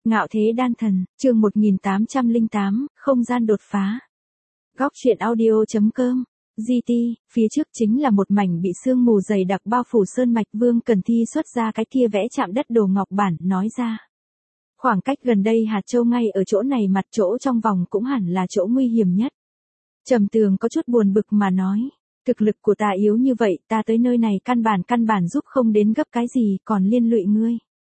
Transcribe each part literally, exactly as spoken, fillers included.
Ngạo thế đan thần, chương một nghìn tám trăm lẻ tám, không gian đột phá. Góc truyện audio.com, giê tê, phía trước chính là một mảnh bị sương mù dày đặc bao phủ sơn mạch. Vương Cần Thi xuất ra cái kia vẽ chạm đất đồ ngọc bản, nói ra. Khoảng cách gần đây hạt châu ngay ở chỗ này, mặt chỗ trong vòng cũng hẳn là chỗ nguy hiểm nhất. Trầm Tường có chút buồn bực mà nói. Thực lực của ta yếu như vậy, ta tới nơi này căn bản căn bản giúp không đến gấp cái gì, còn liên lụy ngươi.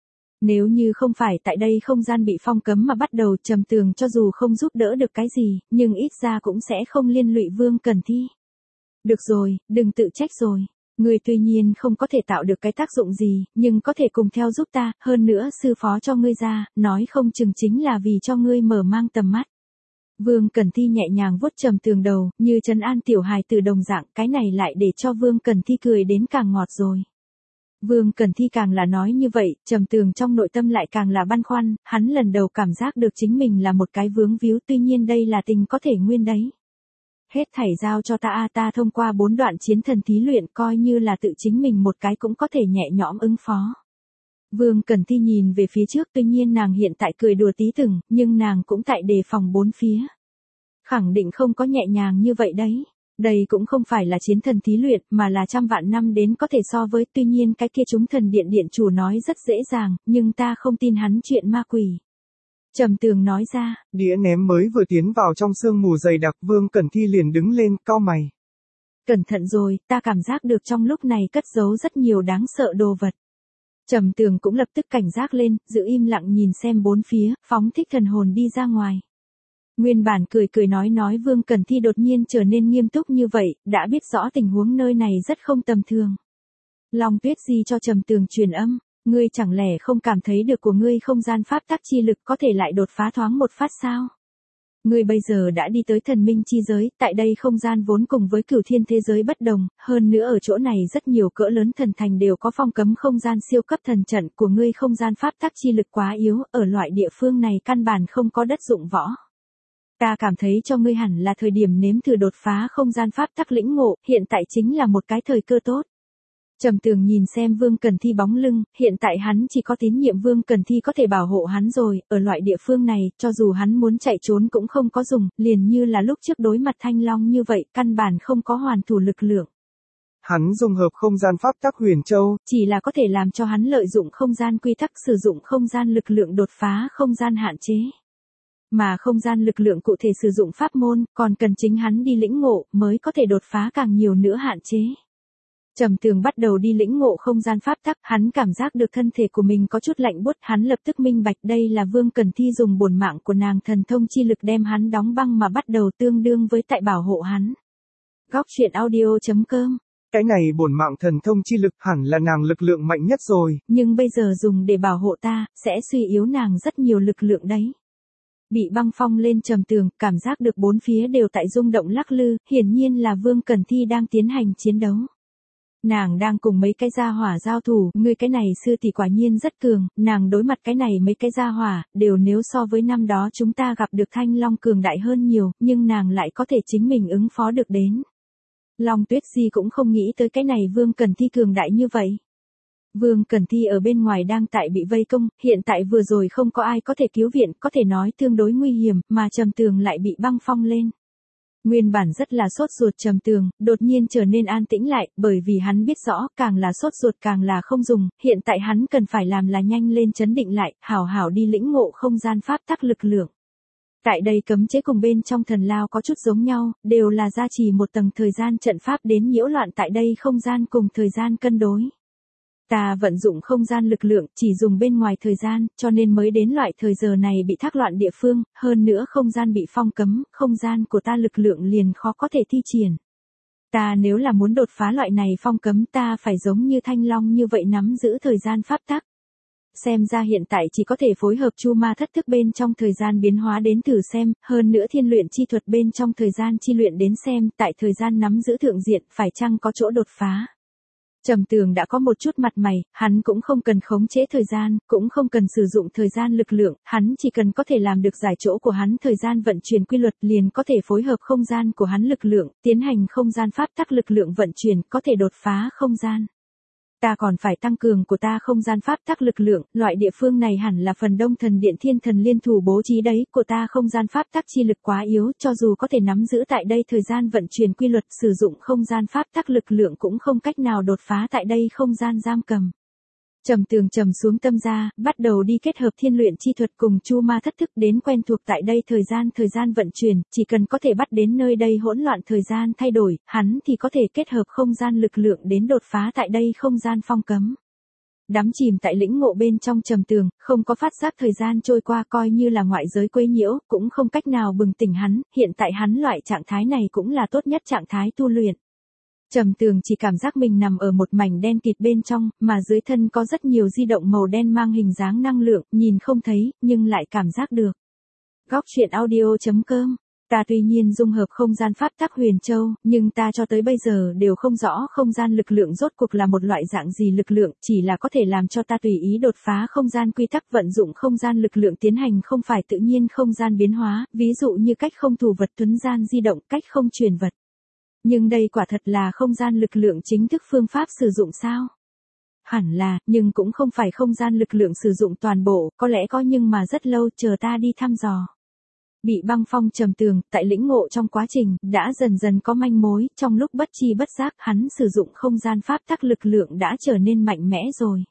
Nếu như không phải tại đây không gian bị phong cấm mà bắt đầu, Trầm Tường cho dù không giúp đỡ được cái gì, nhưng ít ra cũng sẽ không liên lụy Vương Cần Thi. Được rồi, đừng tự trách rồi. Ngươi tuy nhiên không có thể tạo được cái tác dụng gì, nhưng có thể cùng theo giúp ta, hơn nữa sư phó cho ngươi ra, nói không chừng chính là vì cho ngươi mở mang tầm mắt. Vương Cần Thi nhẹ nhàng vuốt Trầm Tường đầu, như trấn an tiểu hài từ đồng dạng, cái này lại để cho Vương Cần Thi cười đến càng ngọt rồi. Vương Cần Thi càng là nói như vậy, Trầm Tường trong nội tâm lại càng là băn khoăn, hắn lần đầu cảm giác được chính mình là một cái vướng víu, tuy nhiên đây là tình có thể nguyên đấy. Hết thảy giao cho ta a, ta thông qua bốn đoạn chiến thần thí luyện coi như là tự chính mình một cái cũng có thể nhẹ nhõm ứng phó. Vương Cần Thi nhìn về phía trước, tuy nhiên nàng hiện tại cười đùa tí từng, nhưng nàng cũng tại đề phòng bốn phía. Khẳng định không có nhẹ nhàng như vậy đấy. Đây cũng không phải là chiến thần thí luyện, mà là trăm vạn năm đến có thể so với, tuy nhiên cái kia chúng thần điện điện chủ nói rất dễ dàng, nhưng ta không tin hắn chuyện ma quỷ. Trầm Tường nói ra. Đĩa ném mới vừa tiến vào trong sương mù dày đặc, Vương Cần Thi liền đứng lên, cau mày. Cẩn thận rồi, ta cảm giác được trong lúc này cất giấu rất nhiều đáng sợ đồ vật. Trầm Tường cũng lập tức cảnh giác lên, giữ im lặng nhìn xem bốn phía, phóng thích thần hồn đi ra ngoài. Nguyên bản cười cười nói nói Vương Cần Thi đột nhiên trở nên nghiêm túc như vậy, đã biết rõ tình huống nơi này rất không tầm thường. Long Tuyết Di cho Trầm Tường truyền âm, ngươi chẳng lẽ không cảm thấy được của ngươi không gian pháp tắc chi lực có thể lại đột phá thoáng một phát sao? Ngươi bây giờ đã đi tới thần minh chi giới, tại đây không gian vốn cùng với cửu thiên thế giới bất đồng, hơn nữa ở chỗ này rất nhiều cỡ lớn thần thành đều có phong cấm không gian siêu cấp thần trận, của ngươi không gian pháp tắc chi lực quá yếu, ở loại địa phương này căn bản không có đất dụng võ. Ta cảm thấy cho ngươi hẳn là thời điểm nếm thử đột phá không gian pháp tắc lĩnh ngộ, hiện tại chính là một cái thời cơ tốt. Trầm Tường nhìn xem Vương Cần Thi bóng lưng, hiện tại hắn chỉ có tín nhiệm Vương Cần Thi có thể bảo hộ hắn rồi, ở loại địa phương này, cho dù hắn muốn chạy trốn cũng không có dùng, liền như là lúc trước đối mặt Thanh Long như vậy, căn bản không có hoàn thủ lực lượng. Hắn dung hợp không gian pháp tắc Huyền Châu, chỉ là có thể làm cho hắn lợi dụng không gian quy tắc, sử dụng không gian lực lượng đột phá không gian hạn chế. Mà không gian lực lượng cụ thể sử dụng pháp môn, còn cần chính hắn đi lĩnh ngộ, mới có thể đột phá càng nhiều nữa hạn chế. Trầm Tường bắt đầu đi lĩnh ngộ không gian pháp tắc, hắn cảm giác được thân thể của mình có chút lạnh buốt, hắn lập tức minh bạch đây là Vương Cần Thi dùng bổn mạng của nàng thần thông chi lực đem hắn đóng băng mà bắt đầu tương đương với tại bảo hộ hắn. Góc truyện audio.com. Cái này bổn mạng thần thông chi lực hẳn là nàng lực lượng mạnh nhất rồi. Nhưng bây giờ dùng để bảo hộ ta, sẽ suy yếu nàng rất nhiều lực lượng đấy. Bị băng phong lên Trầm Tường, cảm giác được bốn phía đều tại rung động lắc lư, hiển nhiên là Vương Cần Thi đang tiến hành chiến đấu. Nàng đang cùng mấy cái gia hỏa giao thủ, ngươi cái này sư tỷ quả nhiên rất cường, nàng đối mặt cái này mấy cái gia hỏa, đều nếu so với năm đó chúng ta gặp được Thanh Long cường đại hơn nhiều, nhưng nàng lại có thể chính mình ứng phó được đến. Long Tuyết Di cũng không nghĩ tới cái này Vương Cần Thi cường đại như vậy. Vương Cần Thi ở bên ngoài đang tại bị vây công, hiện tại vừa rồi không có ai có thể cứu viện, có thể nói tương đối nguy hiểm, mà Trầm Tường lại bị băng phong lên. Nguyên bản rất là sốt ruột Trầm Tường, đột nhiên trở nên an tĩnh lại, bởi vì hắn biết rõ, càng là sốt ruột càng là không dùng, hiện tại hắn cần phải làm là nhanh lên chấn định lại, hảo hảo đi lĩnh ngộ không gian pháp tắc lực lượng. Tại đây cấm chế cùng bên trong thần lao có chút giống nhau, đều là gia trì một tầng thời gian trận pháp đến nhiễu loạn tại đây không gian cùng thời gian cân đối. Ta vận dụng không gian lực lượng, chỉ dùng bên ngoài thời gian, cho nên mới đến loại thời giờ này bị thác loạn địa phương, hơn nữa không gian bị phong cấm, không gian của ta lực lượng liền khó có thể thi triển. Ta nếu là muốn đột phá loại này phong cấm ta phải giống như Thanh Long như vậy nắm giữ thời gian pháp tắc. Xem ra hiện tại chỉ có thể phối hợp chu ma thất thức bên trong thời gian biến hóa đến thử xem, hơn nữa thiên luyện chi thuật bên trong thời gian chi luyện đến xem, tại thời gian nắm giữ thượng diện, phải chăng có chỗ đột phá. Trầm Tường đã có một chút mặt mày, hắn cũng không cần khống chế thời gian, cũng không cần sử dụng thời gian lực lượng, hắn chỉ cần có thể làm được giải chỗ của hắn thời gian vận chuyển quy luật liền có thể phối hợp không gian của hắn lực lượng, tiến hành không gian pháp tắc lực lượng vận chuyển, có thể đột phá không gian. Ta còn phải tăng cường của ta không gian pháp tắc lực lượng, loại địa phương này hẳn là phần đông thần điện thiên thần liên thủ bố trí đấy, của ta không gian pháp tắc chi lực quá yếu, cho dù có thể nắm giữ tại đây thời gian vận chuyển quy luật sử dụng không gian pháp tắc lực lượng cũng không cách nào đột phá tại đây không gian giam cầm. Trầm Tường trầm xuống tâm ra, bắt đầu đi kết hợp thiên luyện chi thuật cùng chu ma thất thức đến quen thuộc tại đây thời gian thời gian vận chuyển, chỉ cần có thể bắt đến nơi đây hỗn loạn thời gian thay đổi, hắn thì có thể kết hợp không gian lực lượng đến đột phá tại đây không gian phong cấm. Đắm chìm tại lĩnh ngộ bên trong Trầm Tường, không có phát giác thời gian trôi qua coi như là ngoại giới quấy nhiễu, cũng không cách nào bừng tỉnh hắn, hiện tại hắn loại trạng thái này cũng là tốt nhất trạng thái tu luyện. Trầm Tường chỉ cảm giác mình nằm ở một mảnh đen kịt bên trong, mà dưới thân có rất nhiều di động màu đen mang hình dáng năng lượng, nhìn không thấy, nhưng lại cảm giác được. Góc truyện audio chấm com. Ta tuy nhiên dung hợp không gian pháp tắc huyền châu, nhưng ta cho tới bây giờ đều không rõ không gian lực lượng rốt cuộc là một loại dạng gì lực lượng, chỉ là có thể làm cho ta tùy ý đột phá không gian quy tắc vận dụng không gian lực lượng tiến hành không phải tự nhiên không gian biến hóa, ví dụ như cách không thủ vật tuấn gian di động, cách không truyền vật. Nhưng đây quả thật là không gian lực lượng chính thức phương pháp sử dụng sao? Hẳn là, nhưng cũng không phải không gian lực lượng sử dụng toàn bộ, có lẽ có nhưng mà rất lâu, chờ ta đi thăm dò. Bị băng phong Trầm Tường, tại lĩnh ngộ trong quá trình, đã dần dần có manh mối, trong lúc bất chi bất giác, hắn sử dụng không gian pháp tắc lực lượng đã trở nên mạnh mẽ rồi.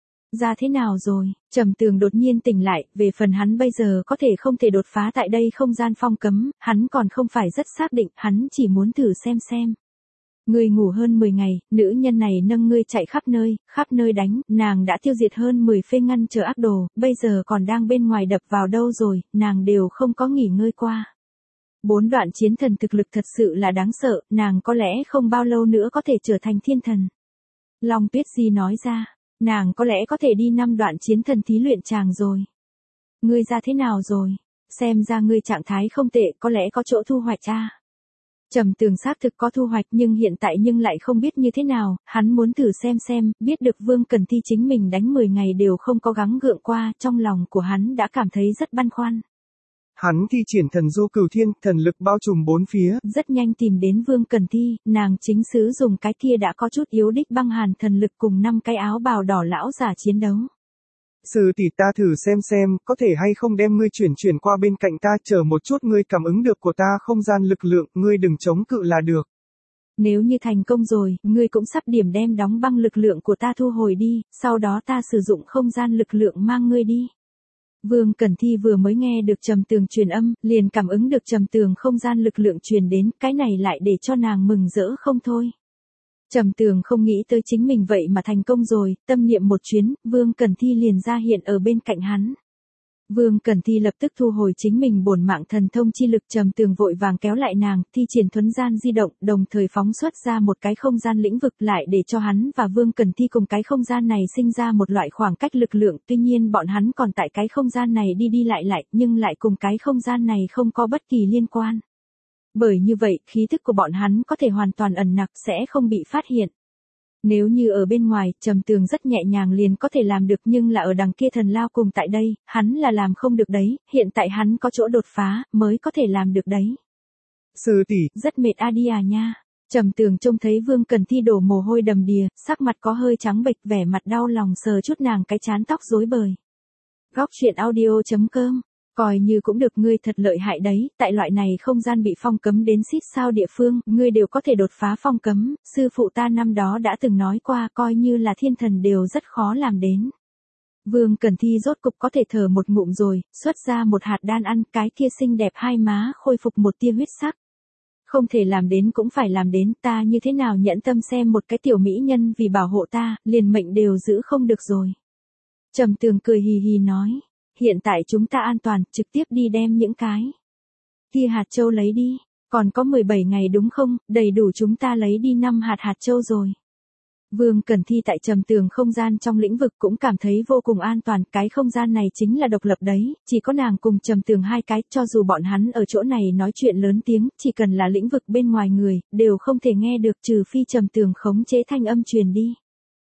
Ra thế nào rồi? Trầm Tường đột nhiên tỉnh lại, về phần hắn bây giờ có thể không thể đột phá tại đây không gian phong cấm, hắn còn không phải rất xác định, hắn chỉ muốn thử xem xem. Ngươi ngủ hơn mười ngày, nữ nhân này nâng ngươi chạy khắp nơi, khắp nơi đánh, nàng đã tiêu diệt hơn mười phê ngăn trở ác đồ, bây giờ còn đang bên ngoài đập vào đâu rồi, nàng đều không có nghỉ ngơi qua. Bốn đoạn chiến thần thực lực thật sự là đáng sợ, nàng có lẽ không bao lâu nữa có thể trở thành thiên thần. Long Tuyết Di nói ra. Nàng có lẽ có thể đi năm đoạn chiến thần thí luyện chàng rồi. Ngươi ra thế nào rồi? Xem ra ngươi trạng thái không tệ, có lẽ có chỗ thu hoạch à? Trầm Tường xác thực có thu hoạch nhưng hiện tại nhưng lại không biết như thế nào, hắn muốn thử xem xem, biết được Vương Cần Thi chính mình đánh mười ngày đều không có gắng gượng qua, trong lòng của hắn đã cảm thấy rất băn khoăn. Hắn thi triển thần du cửu thiên, thần lực bao trùm bốn phía. Rất nhanh tìm đến Vương Cần Thi, nàng chính xứ dùng cái kia đã có chút yếu đích băng hàn thần lực cùng năm cái áo bào đỏ lão giả chiến đấu. Sư tỷ ta thử xem xem, có thể hay không đem ngươi chuyển chuyển qua bên cạnh ta, chờ một chút ngươi cảm ứng được của ta không gian lực lượng, ngươi đừng chống cự là được. Nếu như thành công rồi, ngươi cũng sắp điểm đem đóng băng lực lượng của ta thu hồi đi, sau đó ta sử dụng không gian lực lượng mang ngươi đi. Vương Cẩn Thi vừa mới nghe được Trầm Tường truyền âm, liền cảm ứng được Trầm Tường không gian lực lượng truyền đến, cái này lại để cho nàng mừng rỡ không thôi. Trầm Tường không nghĩ tới chính mình vậy mà thành công rồi, tâm niệm một chuyến, Vương Cẩn Thi liền ra hiện ở bên cạnh hắn. Vương Cẩn Thi lập tức thu hồi chính mình bổn mạng thần thông chi lực, Trầm Tường vội vàng kéo lại nàng, thi triển thuấn gian di động, đồng thời phóng xuất ra một cái không gian lĩnh vực lại để cho hắn và Vương Cẩn Thi cùng cái không gian này sinh ra một loại khoảng cách lực lượng, tuy nhiên bọn hắn còn tại cái không gian này đi đi lại lại, nhưng lại cùng cái không gian này không có bất kỳ liên quan. Bởi như vậy, khí thức của bọn hắn có thể hoàn toàn ẩn nặc, sẽ không bị phát hiện. Nếu như ở bên ngoài, Trầm Tường rất nhẹ nhàng liền có thể làm được, nhưng là ở đằng kia thần lao cùng tại đây, hắn là làm không được đấy, hiện tại hắn có chỗ đột phá, mới có thể làm được đấy. Sư tỷ, rất mệt a đi à nha. Trầm Tường trông thấy Vương Cần Thi đổ mồ hôi đầm đìa, sắc mặt có hơi trắng bệch, vẻ mặt đau lòng sờ chút nàng cái trán tóc rối bời. Góc truyện audio chấm com. Coi như cũng được, ngươi thật lợi hại đấy, tại loại này không gian bị phong cấm đến xít sao địa phương, ngươi đều có thể đột phá phong cấm, sư phụ ta năm đó đã từng nói qua, coi như là thiên thần đều rất khó làm đến. Vương Cần Thi rốt cục có thể thở một ngụm rồi, xuất ra một hạt đan ăn, cái kia xinh đẹp hai má khôi phục một tia huyết sắc. Không thể làm đến cũng phải làm đến, ta như thế nào nhẫn tâm xem một cái tiểu mỹ nhân vì bảo hộ ta, liền mệnh đều giữ không được rồi. Trầm Tường cười hì hì nói. Hiện tại chúng ta an toàn, trực tiếp đi đem những cái kia hạt châu lấy đi, còn có mười bảy ngày đúng không, đầy đủ chúng ta lấy đi năm hạt hạt châu rồi. Vương Cần Thi tại Trầm Tường không gian trong lĩnh vực cũng cảm thấy vô cùng an toàn, cái không gian này chính là độc lập đấy, chỉ có nàng cùng Trầm Tường hai cái, cho dù bọn hắn ở chỗ này nói chuyện lớn tiếng, chỉ cần là lĩnh vực bên ngoài người, đều không thể nghe được trừ phi Trầm Tường khống chế thanh âm truyền đi.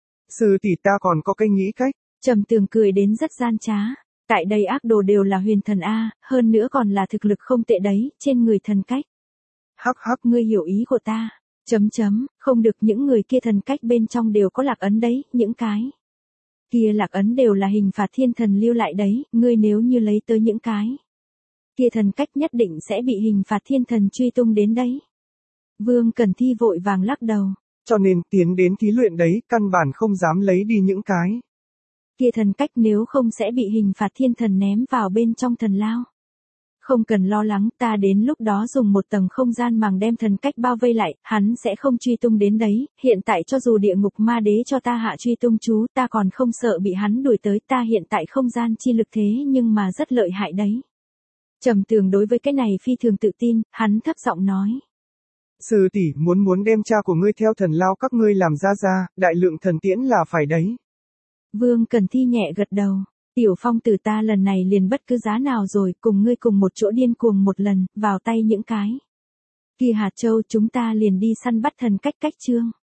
Sư tỷ ta còn có cái nghĩ cách. Trầm Tường cười đến rất gian trá. Tại đây ác đồ đều là huyền thần A, hơn nữa còn là thực lực không tệ đấy, trên người thần cách. Hắc hắc, ngươi hiểu ý của ta. Chấm chấm, không được, những người kia thần cách bên trong đều có lạc ấn đấy, những cái kia lạc ấn đều là hình phạt thiên thần lưu lại đấy, ngươi nếu như lấy tới những cái kia thần cách nhất định sẽ bị hình phạt thiên thần truy tung đến đấy. Vương Cẩn Thi vội vàng lắc đầu. Cho nên tiến đến thí luyện đấy, căn bản không dám lấy đi những cái kia thần cách, nếu không sẽ bị hình phạt thiên thần ném vào bên trong thần lao. Không cần lo lắng, ta đến lúc đó dùng một tầng không gian màng đem thần cách bao vây lại, hắn sẽ không truy tung đến đấy, hiện tại cho dù địa ngục ma đế cho ta hạ truy tung chú, ta còn không sợ bị hắn đuổi tới, ta hiện tại không gian chi lực thế nhưng mà rất lợi hại đấy. Trầm Tường đối với cái này phi thường tự tin, hắn thấp giọng nói. Sư tỷ muốn muốn đem cha của ngươi theo thần lao các ngươi làm ra ra, đại lượng thần tiễn là phải đấy. Vương Cẩn Thi nhẹ gật đầu. Tiểu Phong tử, ta lần này liền bất cứ giá nào rồi, cùng ngươi cùng một chỗ điên cuồng một lần, vào tay những cái kia hạt châu, chúng ta liền đi săn bắt thần cách cách chương.